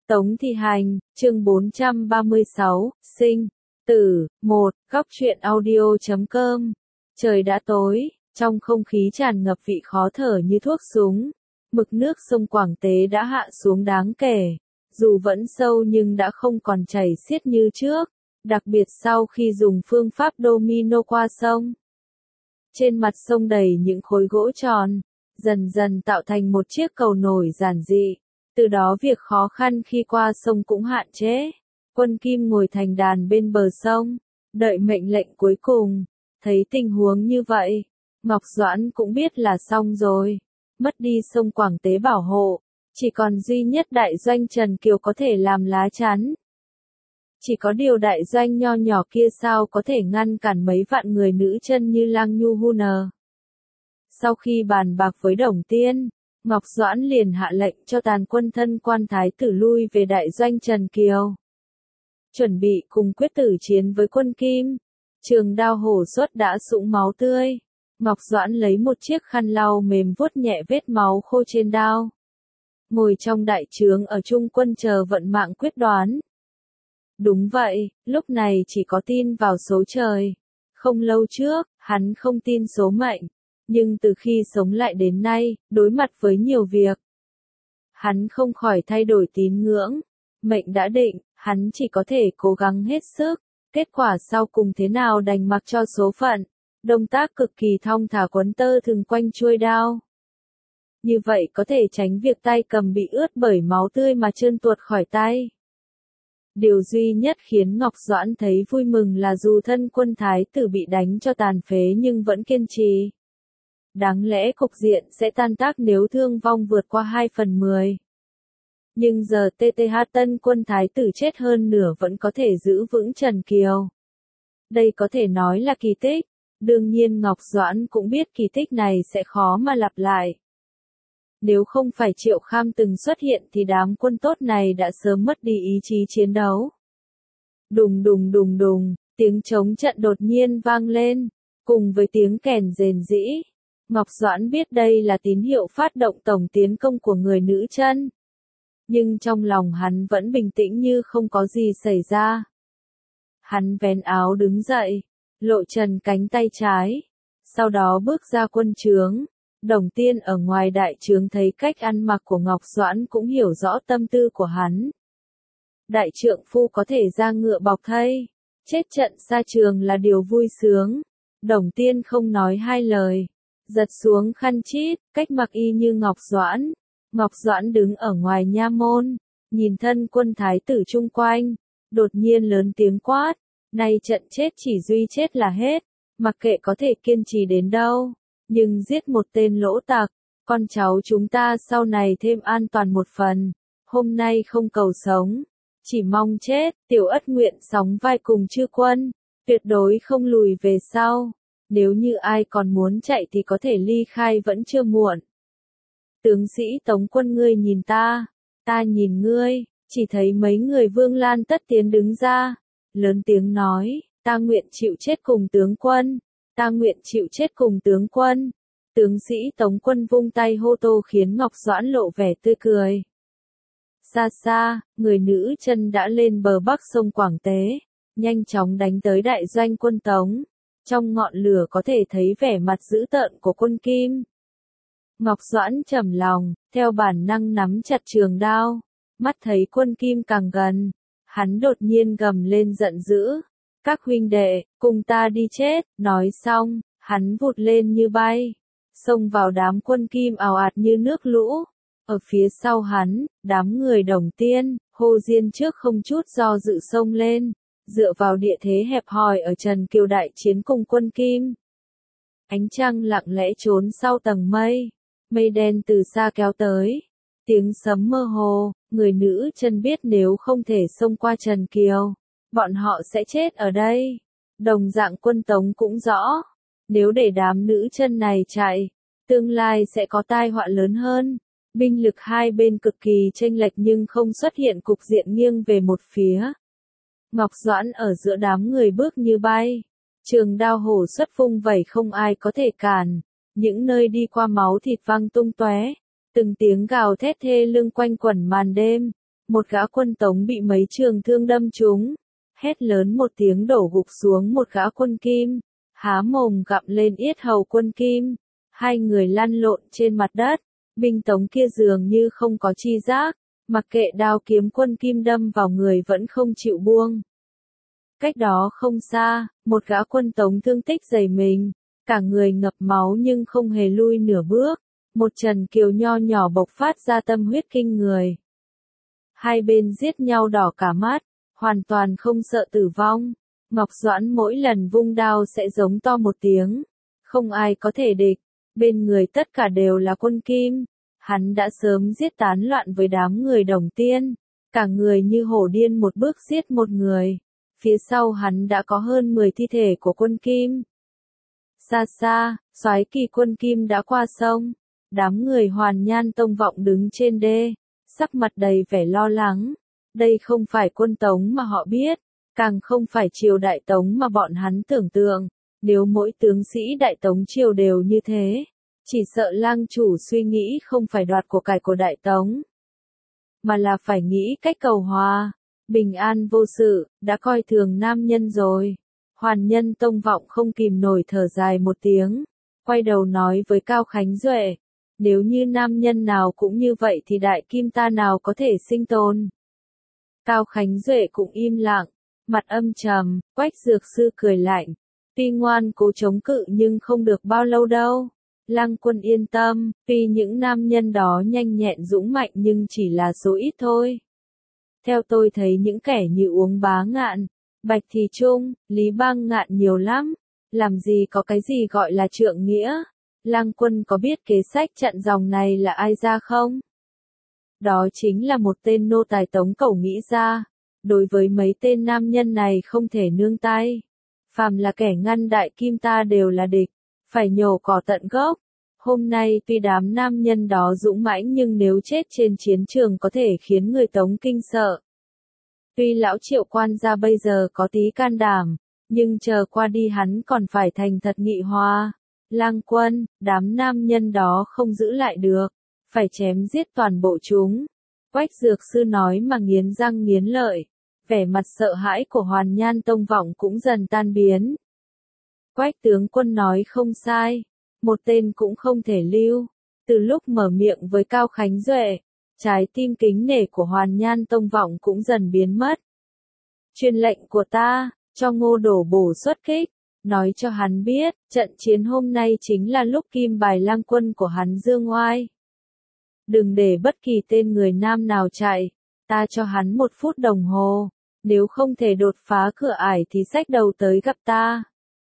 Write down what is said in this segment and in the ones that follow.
Tống Thi Hành, chương 436, sinh, tử, 1, góc truyện audio.com. Trời đã tối, trong không khí tràn ngập vị khó thở như thuốc súng. Mực nước sông Quảng Tế đã hạ xuống đáng kể. Dù vẫn sâu nhưng đã không còn chảy xiết như trước, đặc biệt sau khi dùng phương pháp domino qua sông. Trên mặt sông đầy những khối gỗ tròn, dần dần tạo thành một chiếc cầu nổi giản dị. Từ đó việc khó khăn khi qua sông cũng hạn chế. Quân Kim ngồi thành đàn bên bờ sông, đợi mệnh lệnh cuối cùng. Thấy tình huống như vậy, Ngọc Doãn cũng biết là xong rồi. Mất đi sông Quảng Tế bảo hộ, chỉ còn duy nhất đại doanh Trần Kiều có thể làm lá chắn. Chỉ có điều đại doanh nho nhỏ kia sao có thể ngăn cản mấy vạn người nữ chân như Lang Nhu Hunner. Sau khi bàn bạc với Đồng Tiên, Ngọc Doãn liền hạ lệnh cho tàn quân thân quan thái tử lui về đại doanh Trần Kiều. Chuẩn bị cùng quyết tử chiến với quân Kim. Trường đao hổ xuất đã sũng máu tươi. Ngọc Doãn lấy một chiếc khăn lau mềm vuốt nhẹ vết máu khô trên đao. Ngồi trong đại trướng ở trung quân chờ vận mạng quyết đoán. Đúng vậy, lúc này chỉ có tin vào số trời. Không lâu trước, hắn không tin số mệnh. Nhưng từ khi sống lại đến nay, đối mặt với nhiều việc, hắn không khỏi thay đổi tín ngưỡng. Mệnh đã định, hắn chỉ có thể cố gắng hết sức. Kết quả sau cùng thế nào đành mặc cho số phận. Động tác cực kỳ thong thả quấn tơ thừng quanh chuôi đao. Như vậy có thể tránh việc tay cầm bị ướt bởi máu tươi mà trơn tuột khỏi tay. Điều duy nhất khiến Ngọc Doãn thấy vui mừng là dù thân quân thái tử bị đánh cho tàn phế nhưng vẫn kiên trì. Đáng lẽ cục diện sẽ tan tác nếu thương vong vượt qua 2/10. Nhưng giờ TTH tân quân thái tử chết hơn nửa vẫn có thể giữ vững Trần Kiều. Đây có thể nói là kỳ tích. Đương nhiên Ngọc Doãn cũng biết kỳ tích này sẽ khó mà lặp lại. Nếu không phải Triệu Kham từng xuất hiện thì đám quân tốt này đã sớm mất đi ý chí chiến đấu. Đùng đùng đùng đùng, tiếng trống trận đột nhiên vang lên, cùng với tiếng kèn rền rĩ. Ngọc Doãn biết đây là tín hiệu phát động tổng tiến công của người nữ chân. Nhưng trong lòng hắn vẫn bình tĩnh như không có gì xảy ra. Hắn vén áo đứng dậy, lộ trần cánh tay trái. Sau đó bước ra quân trướng. Đồng Tiên ở ngoài đại trướng thấy cách ăn mặc của Ngọc Doãn cũng hiểu rõ tâm tư của hắn. Đại trượng phu có thể ra ngựa bọc thây. Chết trận xa trường là điều vui sướng. Đồng Tiên không nói hai lời. Giật xuống khăn chít, cách mặc y như Ngọc Doãn. Ngọc Doãn đứng ở ngoài nha môn, nhìn thân quân thái tử chung quanh, đột nhiên lớn tiếng quát, nay trận chết chỉ duy chết là hết, mặc kệ có thể kiên trì đến đâu, nhưng giết một tên lỗ tặc, con cháu chúng ta sau này thêm an toàn một phần, hôm nay không cầu sống, chỉ mong chết, tiểu ất nguyện sóng vai cùng chư quân, tuyệt đối không lùi về sau, nếu như ai còn muốn chạy thì có thể ly khai vẫn chưa muộn. Tướng sĩ Tống quân ngươi nhìn ta nhìn ngươi, chỉ thấy mấy người Vương Lan Tất Tiến đứng ra, lớn tiếng nói, ta nguyện chịu chết cùng tướng quân, ta nguyện chịu chết cùng tướng quân. Tướng sĩ Tống quân vung tay hô tô khiến Ngọc Doãn lộ vẻ tươi cười. Xa xa, người nữ chân đã lên bờ bắc sông Quảng Tế, nhanh chóng đánh tới đại doanh quân Tống. Trong ngọn lửa có thể thấy vẻ mặt dữ tợn của quân Kim. Ngọc Doãn trầm lòng, theo bản năng nắm chặt trường đao, mắt thấy quân Kim càng gần, hắn đột nhiên gầm lên giận dữ, các huynh đệ, cùng ta đi chết, nói xong, hắn vụt lên như bay, xông vào đám quân Kim ào ạt như nước lũ, ở phía sau hắn, đám người Đồng Tiên, Hồ Diên trước không chút do dự xông lên, dựa vào địa thế hẹp hòi ở Trần Kiều đại chiến cùng quân Kim. Ánh trăng lặng lẽ trốn sau tầng mây. Mây đen từ xa kéo tới, tiếng sấm mơ hồ, người nữ chân biết nếu không thể xông qua Trần Kiều, bọn họ sẽ chết ở đây. Đồng dạng quân Tống cũng rõ, nếu để đám nữ chân này chạy, tương lai sẽ có tai họa lớn hơn. Binh lực hai bên cực kỳ chênh lệch nhưng không xuất hiện cục diện nghiêng về một phía. Ngọc Doãn ở giữa đám người bước như bay, trường đao hổ xuất vung vẩy không ai có thể cản. Những nơi đi qua máu thịt văng tung tóe, từng tiếng gào thét thê lương quanh quẩn màn đêm, một gã quân Tống bị mấy trường thương đâm trúng, hét lớn một tiếng đổ gục xuống một gã quân Kim, há mồm gặm lên yết hầu quân Kim, hai người lăn lộn trên mặt đất, binh Tống kia dường như không có chi giác, mặc kệ đao kiếm quân Kim đâm vào người vẫn không chịu buông. Cách đó không xa, một gã quân Tống thương tích dày mình, cả người ngập máu nhưng không hề lui nửa bước, một Trần Kiều nho nhỏ bộc phát ra tâm huyết kinh người. Hai bên giết nhau đỏ cả mắt, hoàn toàn không sợ tử vong. Ngọc Doãn mỗi lần vung đao sẽ giống to một tiếng, không ai có thể địch, bên người tất cả đều là quân Kim. Hắn đã sớm giết tán loạn với đám người Đồng Tiên, cả người như hổ điên một bước giết một người. Phía sau hắn đã có hơn 10 thi thể của quân Kim. Xa xa, soái kỳ quân Kim đã qua sông, đám người Hoàn Nhan Tông Vọng đứng trên đê, sắc mặt đầy vẻ lo lắng. Đây không phải quân Tống mà họ biết, càng không phải triều Đại Tống mà bọn hắn tưởng tượng. Nếu mỗi tướng sĩ Đại Tống triều đều như thế, chỉ sợ lang chủ suy nghĩ không phải đoạt của cải của Đại Tống, mà là phải nghĩ cách cầu hòa, bình an vô sự, đã coi thường nam nhân rồi. Hoàn Nhân Tông Vọng không kìm nổi thở dài một tiếng, quay đầu nói với Cao Khánh Duệ, nếu như nam nhân nào cũng như vậy thì Đại Kim ta nào có thể sinh tồn. Cao Khánh Duệ cũng im lặng, mặt âm trầm. Quách Dược Sư cười lạnh, tuy ngoan cố chống cự nhưng không được bao lâu đâu. Lăng Quân yên tâm, tuy những nam nhân đó nhanh nhẹn dũng mạnh nhưng chỉ là số ít thôi. Theo tôi thấy những kẻ như Uống Bá Ngạn, Bạch Thì Trung, Lý Bang Ngạn nhiều lắm, làm gì có cái gì gọi là trượng nghĩa. Lăng Quân có biết kế sách chặn dòng này là ai ra không? Đó chính là một tên nô tài Tống Cẩu nghĩ ra. Đối với mấy tên nam nhân này không thể nương tay. Phàm là kẻ ngăn Đại Kim ta đều là địch, phải nhổ cỏ tận gốc. Hôm nay tuy đám nam nhân đó dũng mãnh nhưng nếu chết trên chiến trường có thể khiến người Tống kinh sợ. Tuy lão Triệu quan gia bây giờ có tí can đảm, nhưng chờ qua đi hắn còn phải thành thật nghị hòa. Lang Quân, đám nam nhân đó không giữ lại được, phải chém giết toàn bộ chúng. Quách Dược Sư nói mà nghiến răng nghiến lợi, vẻ mặt sợ hãi của Hoàn Nhan Tông Vọng cũng dần tan biến. Quách tướng quân nói không sai, một tên cũng không thể lưu. Từ lúc mở miệng với Cao Khánh Duệ, trái tim kính nể của Hoàn Nhan Tông Vọng cũng dần biến mất. Truyền lệnh của ta, cho Ngô Đổ Bổ xuất kích, nói cho hắn biết, trận chiến hôm nay chính là lúc kim bài lang quân của hắn dương oai. Đừng để bất kỳ tên người nam nào chạy, ta cho hắn 1 phút đồng hồ, nếu không thể đột phá cửa ải thì xách đầu tới gặp ta.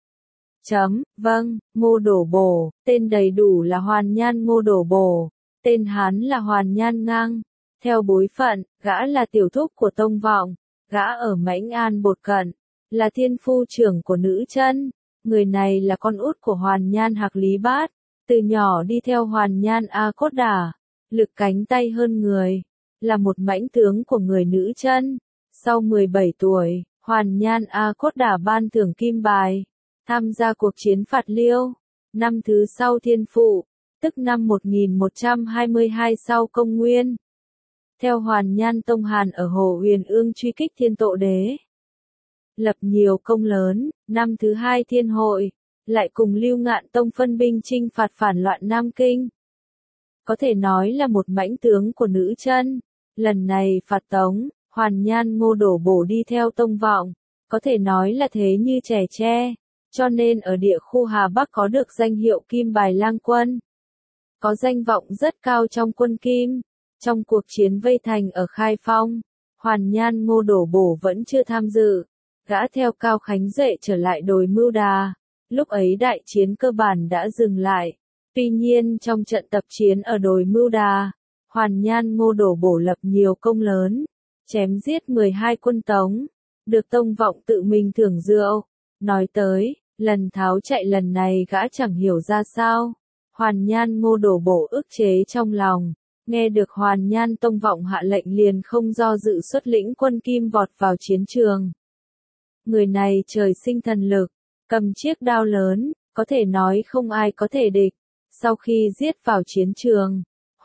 Vâng, Ngô Đổ Bổ, tên đầy đủ là Hoàn Nhan Ngô Đổ Bổ, tên Hán là Hoàn Nhan Ngang. Theo bối phận, gã là tiểu thúc của Tông Vọng, gã ở Mãnh An Bột Cận, là thiên phu trưởng của Nữ Chân. Người này là con út của Hoàn Nhan Hạc Lý Bát, từ nhỏ đi theo Hoàn Nhan A Cốt Đả, lực cánh tay hơn người, là một mãnh tướng của người Nữ Chân. Sau 17 tuổi, Hoàn Nhan A Cốt Đả ban thưởng kim bài, tham gia cuộc chiến Phạt Liêu. Năm thứ sau Thiên Phụ, tức năm 1122 sau Công Nguyên. Theo Hoàn Nhan Tông Hàn ở Hồ Huyền Ương truy kích Thiên Tộ Đế, lập nhiều công lớn. Năm thứ 2 Thiên Hội, lại cùng Lưu Ngạn Tông phân binh chinh phạt phản loạn Nam Kinh. Có thể nói là một mãnh tướng của Nữ Chân. Lần này phạt Tống, Hoàn Nhan Ngô Đổ Bổ đi theo Tông Vọng, có thể nói là thế như trẻ tre, cho nên ở địa khu Hà Bắc có được danh hiệu Kim Bài Lang Quân. Có danh vọng rất cao trong quân Kim. Trong cuộc chiến vây thành ở Khai Phong, Hoàn Nhan Ngô Đổ Bổ vẫn chưa tham dự, gã theo Cao Khánh Duệ trở lại đồi Mưu Đà. Lúc ấy đại chiến cơ bản đã dừng lại. Tuy nhiên trong trận tập chiến ở đồi Mưu Đà, Hoàn Nhan Ngô Đổ Bổ lập nhiều công lớn, chém giết 12 quân Tống, được Tông Vọng tự mình thưởng rượu. Nói tới, lần tháo chạy lần này gã chẳng hiểu ra sao. Hoàn Nhan Ngô Đổ Bổ ức chế trong lòng, nghe được Hoàn Nhan Tông Vọng hạ lệnh liền không do dự xuất lĩnh quân Kim vọt vào chiến trường. Người này trời sinh thần lực, cầm chiếc đao lớn, có thể nói không ai có thể địch. Sau khi giết vào chiến trường,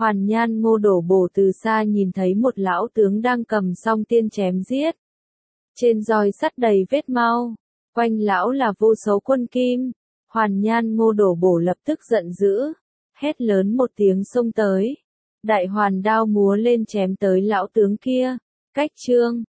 Hoàn Nhan Ngô Đổ Bổ từ xa nhìn thấy một lão tướng đang cầm song tiên chém giết. Trên roi sắt đầy vết mau, quanh lão là vô số quân kim. Hoàn Nhan Ngô Đổ Bổ lập tức giận dữ, hét lớn một tiếng xông tới. Đại hoàn đao múa lên chém tới lão tướng kia. Cách chương